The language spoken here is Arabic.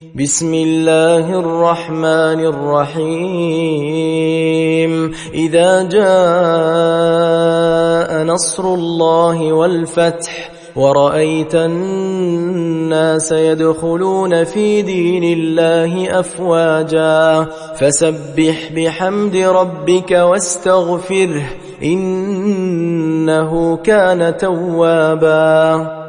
بسم الله الرحمن الرحيم إذا جاء نصر الله والفتح ورأيت الناس يدخلون في دين الله أفواجا فسبح بحمد ربك واستغفره إنه كان توابا.